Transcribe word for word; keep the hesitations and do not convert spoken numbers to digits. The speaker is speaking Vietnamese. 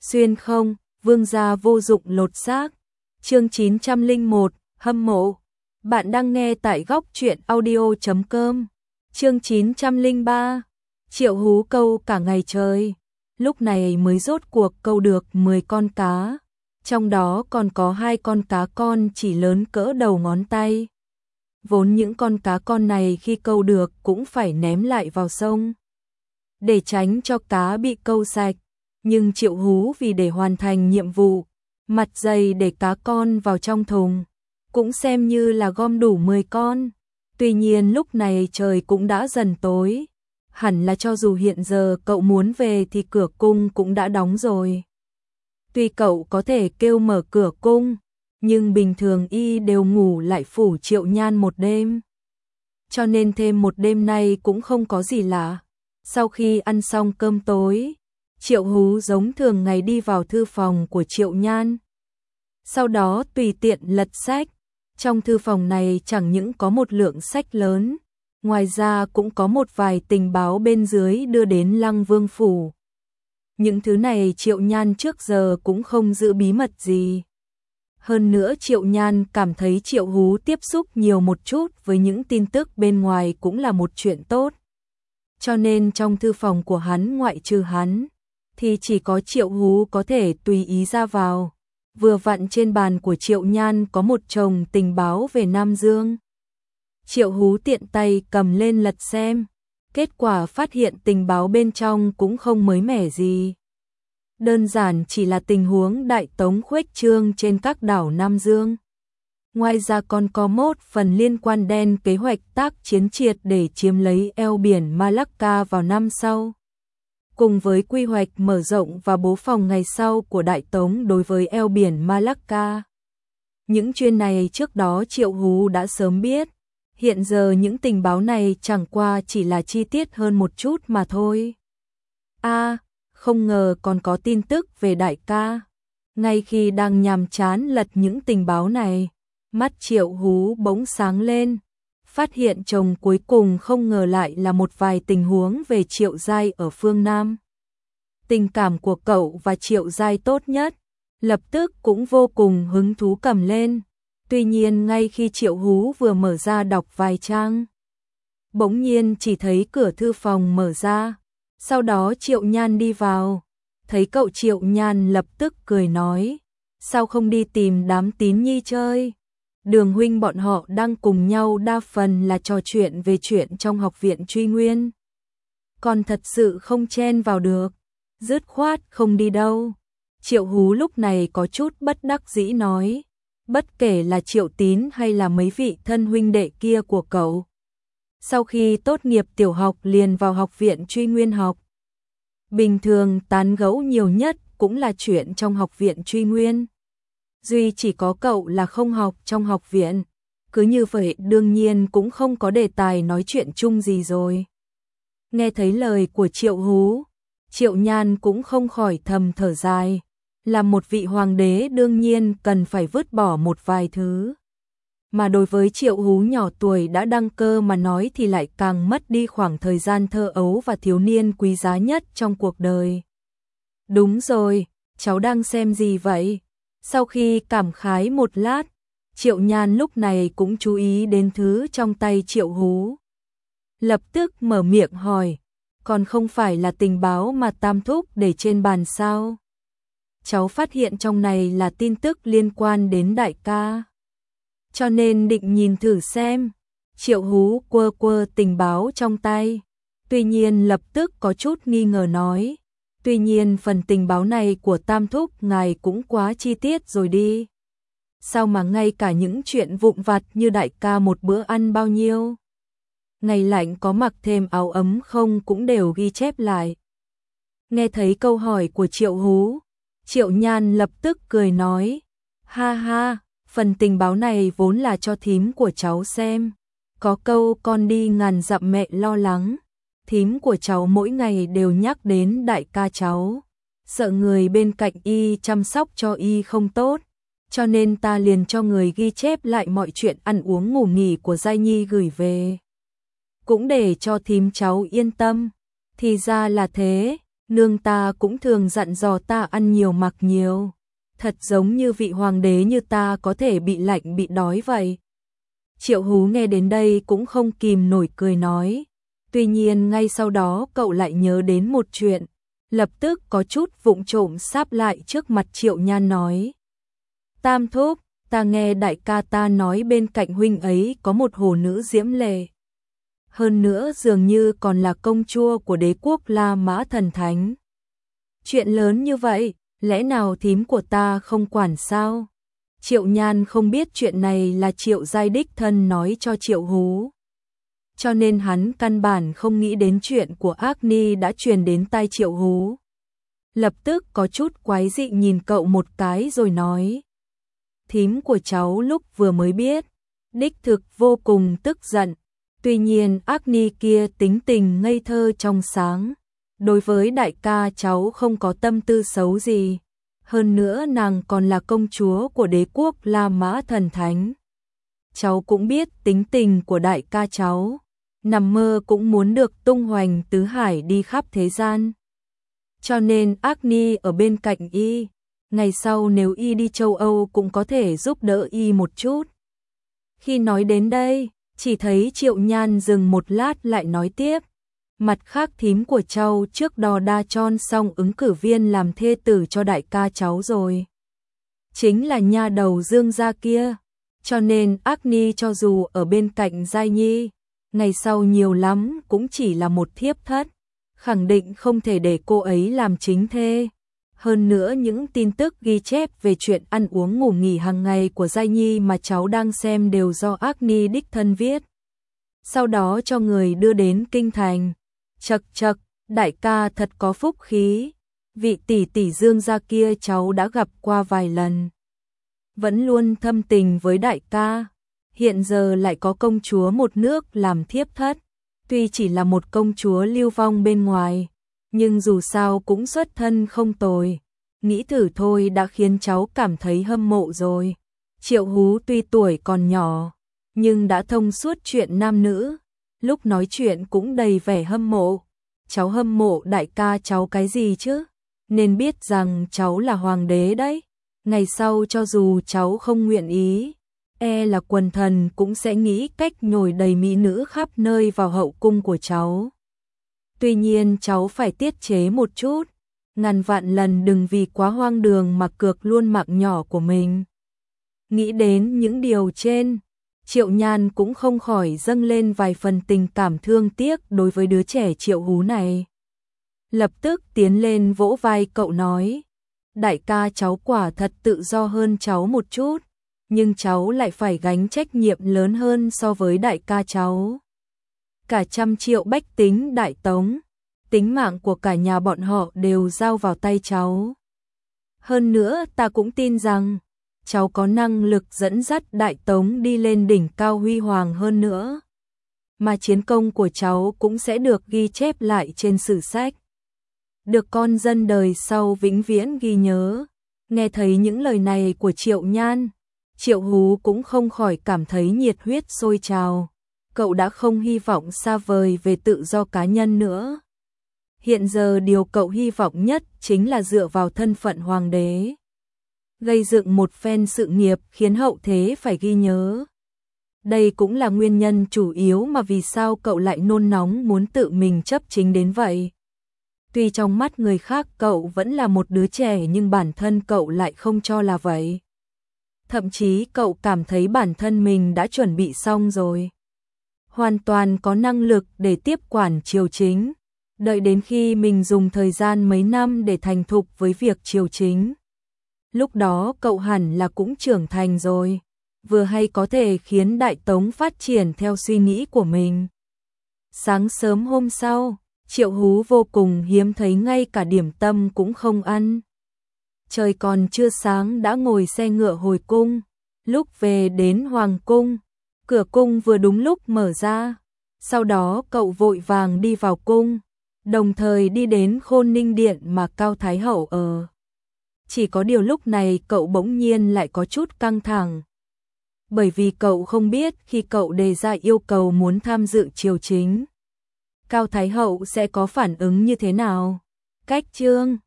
Xuyên không, vương gia vô dụng lột xác. Chương chín trăm lẻ một, hâm mộ. Bạn đang nghe tại góc truyện audio chấm com. Chương chín trăm lẻ ba. Triệu Hú câu cả ngày trời, lúc này mới rốt cuộc câu được mười con cá, trong đó còn có hai con cá con chỉ lớn cỡ đầu ngón tay. Vốn những con cá con này khi câu được cũng phải ném lại vào sông để tránh cho cá bị câu sạch, nhưng Triệu Hú vì để hoàn thành nhiệm vụ, mặt dày để cá con vào trong thùng, cũng xem như là gom đủ mười con. Tuy nhiên lúc này trời cũng đã dần tối, hẳn là cho dù hiện giờ cậu muốn về thì cửa cung cũng đã đóng rồi. Tuy cậu có thể kêu mở cửa cung, nhưng bình thường y đều ngủ lại phủ Triệu Nhan một đêm. Cho nên thêm một đêm nay cũng không có gì lạ. Sau khi ăn xong cơm tối, Triệu Hú giống thường ngày đi vào thư phòng của Triệu Nhan. Sau đó tùy tiện lật sách. Trong thư phòng này chẳng những có một lượng sách lớn, ngoài ra cũng có một vài tình báo bên dưới đưa đến Lăng Vương phủ. Những thứ này Triệu Nhan trước giờ cũng không giữ bí mật gì. Hơn nữa Triệu Nhan cảm thấy Triệu Hú tiếp xúc nhiều một chút với những tin tức bên ngoài cũng là một chuyện tốt. Cho nên trong thư phòng của hắn ngoại trừ hắn, thì chỉ có Triệu Hú có thể tùy ý ra vào. Vừa vặn trên bàn của Triệu Nhan có một chồng tình báo về Nam Dương. Triệu Hú tiện tay cầm lên lật xem, kết quả phát hiện tình báo bên trong cũng không mới mẻ gì. Đơn giản chỉ là tình huống đại tống khuếch trương trên các đảo Nam Dương. Ngoài ra còn có một phần liên quan đến kế hoạch tác chiến triệt để chiếm lấy eo biển Malacca vào năm sau, cùng với quy hoạch mở rộng và bố phòng ngày sau của Đại Tống đối với eo biển Malacca. Những chuyện này trước đó Triệu Hú đã sớm biết, hiện giờ những tình báo này chẳng qua chỉ là chi tiết hơn một chút mà thôi. A, à, không ngờ còn có tin tức về đại ca. Ngay khi đang nhàm chán lật những tình báo này, mắt Triệu Hú bỗng sáng lên, phát hiện chồng cuối cùng không ngờ lại là một vài tình huống về Triệu Giai ở phương Nam. Tình cảm của cậu và Triệu Giai tốt nhất, lập tức cũng vô cùng hứng thú cầm lên. Tuy nhiên ngay khi Triệu Hú vừa mở ra đọc vài trang, bỗng nhiên chỉ thấy cửa thư phòng mở ra, sau đó Triệu Nhan đi vào. Thấy cậu Triệu Nhan lập tức cười nói, sao không đi tìm đám Tín Nhi chơi? Đường huynh bọn họ đang cùng nhau đa phần là trò chuyện về chuyện trong học viện Truy Nguyên. Còn thật sự không chen vào được, dứt khoát không đi đâu. Triệu Hú lúc này có chút bất đắc dĩ nói, bất kể là Triệu Tín hay là mấy vị thân huynh đệ kia của cậu, sau khi tốt nghiệp tiểu học liền vào học viện Truy Nguyên học. Bình thường tán gẫu nhiều nhất cũng là chuyện trong học viện Truy Nguyên. Duy chỉ có cậu là không học trong học viện, cứ như vậy đương nhiên cũng không có đề tài nói chuyện chung gì rồi. Nghe thấy lời của Triệu Hú, Triệu Nhan cũng không khỏi thầm thở dài, là một vị hoàng đế đương nhiên cần phải vứt bỏ một vài thứ. Mà đối với Triệu Hú nhỏ tuổi đã đăng cơ mà nói thì lại càng mất đi khoảng thời gian thơ ấu và thiếu niên quý giá nhất trong cuộc đời. Đúng rồi, cháu đang xem gì vậy? Sau khi cảm khái một lát, Triệu Nhan lúc này cũng chú ý đến thứ trong tay Triệu Hú. Lập tức mở miệng hỏi, còn không phải là tình báo mà Tam Thúc để trên bàn sao? Cháu phát hiện trong này là tin tức liên quan đến đại ca, cho nên định nhìn thử xem. Triệu Hú quơ quơ tình báo trong tay, tuy nhiên lập tức có chút nghi ngờ nói, tuy nhiên phần tình báo này của Tam Thúc ngài cũng quá chi tiết rồi đi. Sao mà ngay cả những chuyện vụn vặt như đại ca một bữa ăn bao nhiêu, ngày lạnh có mặc thêm áo ấm không cũng đều ghi chép lại. Nghe thấy câu hỏi của Triệu Hú, Triệu Nhan lập tức cười nói, ha ha, phần tình báo này vốn là cho thím của cháu xem. Có câu con đi ngàn dặm mẹ lo lắng, thím của cháu mỗi ngày đều nhắc đến đại ca cháu, sợ người bên cạnh y chăm sóc cho y không tốt, cho nên ta liền cho người ghi chép lại mọi chuyện ăn uống ngủ nghỉ của Giai Nhi gửi về, cũng để cho thím cháu yên tâm. Thì ra là thế, Nương ta cũng thường dặn dò ta ăn nhiều mặc nhiều. Thật giống như vị hoàng đế như ta có thể bị lạnh bị đói vậy. Triệu Hú nghe đến đây cũng không kìm nổi cười nói. Tuy nhiên ngay sau đó cậu lại nhớ đến một chuyện, lập tức có chút vụng trộm sáp lại trước mặt Triệu Nhan nói. Tam thúc, ta nghe đại ca ta nói bên cạnh huynh ấy có một hồ nữ diễm lệ. Hơn nữa dường như còn là công chúa của đế quốc La Mã Thần Thánh. Chuyện lớn như vậy, lẽ nào thím của ta không quản sao? Triệu Nhan không biết chuyện này là Triệu Giai đích thân nói cho Triệu Hú. Cho nên hắn căn bản không nghĩ đến chuyện của Agni đã truyền đến tai Triệu Hú. Lập tức có chút quái dị nhìn cậu một cái rồi nói. Thím của cháu lúc vừa mới biết, đích thực vô cùng tức giận. Tuy nhiên Agni kia tính tình ngây thơ trong sáng. Đối với đại ca cháu không có tâm tư xấu gì. Hơn nữa nàng còn là công chúa của đế quốc La Mã Thần Thánh. Cháu cũng biết tính tình của đại ca cháu. Nằm mơ cũng muốn được tung hoành tứ hải đi khắp thế gian. Cho nên Agni ở bên cạnh y. Ngày sau nếu y đi châu Âu cũng có thể giúp đỡ y một chút. Khi nói đến đây, chỉ thấy Triệu Nhan dừng một lát lại nói tiếp. Mặt khác thím của cháu trước đò đa chon xong ứng cử viên làm thê tử cho đại ca cháu rồi. Chính là nha đầu Dương gia kia. Cho nên Agni cho dù ở bên cạnh Giai Nhi, ngày sau nhiều lắm cũng chỉ là một thiếp thất. Khẳng định không thể để cô ấy làm chính thê. Hơn nữa những tin tức ghi chép về chuyện ăn uống ngủ nghỉ hàng ngày của Giai Nhi mà cháu đang xem đều do Agni đích thân viết. Sau đó cho người đưa đến kinh thành. Chậc chậc, đại ca thật có phúc khí. Vị tỷ tỷ Dương gia kia cháu đã gặp qua vài lần. Vẫn luôn thâm tình với đại ca. Hiện giờ lại có công chúa một nước làm thiếp thất. Tuy chỉ là một công chúa lưu vong bên ngoài, nhưng dù sao cũng xuất thân không tồi. Nghĩ thử thôi đã khiến cháu cảm thấy hâm mộ rồi. Triệu Hú tuy tuổi còn nhỏ, nhưng đã thông suốt chuyện nam nữ. Lúc nói chuyện cũng đầy vẻ hâm mộ. Cháu hâm mộ đại ca cháu cái gì chứ? Nên biết rằng cháu là hoàng đế đấy. Ngày sau cho dù cháu không nguyện ý, e là quần thần cũng sẽ nghĩ cách nhồi đầy mỹ nữ khắp nơi vào hậu cung của cháu. Tuy nhiên cháu phải tiết chế một chút. Ngàn vạn lần đừng vì quá hoang đường mà cược luôn mạng nhỏ của mình. Nghĩ đến những điều trên, Triệu Nhan cũng không khỏi dâng lên vài phần tình cảm thương tiếc đối với đứa trẻ Triệu Hú này. Lập tức tiến lên vỗ vai cậu nói, đại ca cháu quả thật tự do hơn cháu một chút, nhưng cháu lại phải gánh trách nhiệm lớn hơn so với đại ca cháu. Cả trăm triệu bách tính Đại Tống, tính mạng của cả nhà bọn họ đều giao vào tay cháu. Hơn nữa ta cũng tin rằng, cháu có năng lực dẫn dắt Đại Tống đi lên đỉnh cao huy hoàng hơn nữa. Mà chiến công của cháu cũng sẽ được ghi chép lại trên sử sách. Được con dân đời sau vĩnh viễn ghi nhớ. Nghe thấy những lời này của Triệu Nhan, Triệu Hú cũng không khỏi cảm thấy nhiệt huyết sôi trào. Cậu đã không hy vọng xa vời về tự do cá nhân nữa. Hiện giờ điều cậu hy vọng nhất chính là dựa vào thân phận hoàng đế. Gây dựng một phen sự nghiệp khiến hậu thế phải ghi nhớ. Đây cũng là nguyên nhân chủ yếu mà vì sao cậu lại nôn nóng muốn tự mình chấp chính đến vậy. Tuy trong mắt người khác cậu vẫn là một đứa trẻ nhưng bản thân cậu lại không cho là vậy. Thậm chí cậu cảm thấy bản thân mình đã chuẩn bị xong rồi. Hoàn toàn có năng lực để tiếp quản triều chính. Đợi đến khi mình dùng thời gian mấy năm để thành thục với việc triều chính. Lúc đó cậu hẳn là cũng trưởng thành rồi. Vừa hay có thể khiến Đại Tống phát triển theo suy nghĩ của mình. Sáng sớm hôm sau, Triệu Hú vô cùng hiếm thấy ngay cả điểm tâm cũng không ăn. Trời còn chưa sáng đã ngồi xe ngựa hồi cung. Lúc về đến Hoàng cung, cửa cung vừa đúng lúc mở ra. Sau đó cậu vội vàng đi vào cung, đồng thời đi đến Khôn Ninh Điện mà Cao Thái Hậu ở. Chỉ có điều lúc này cậu bỗng nhiên lại có chút căng thẳng. Bởi vì cậu không biết khi cậu đề ra yêu cầu muốn tham dự triều chính, Cao Thái Hậu sẽ có phản ứng như thế nào. Cách chương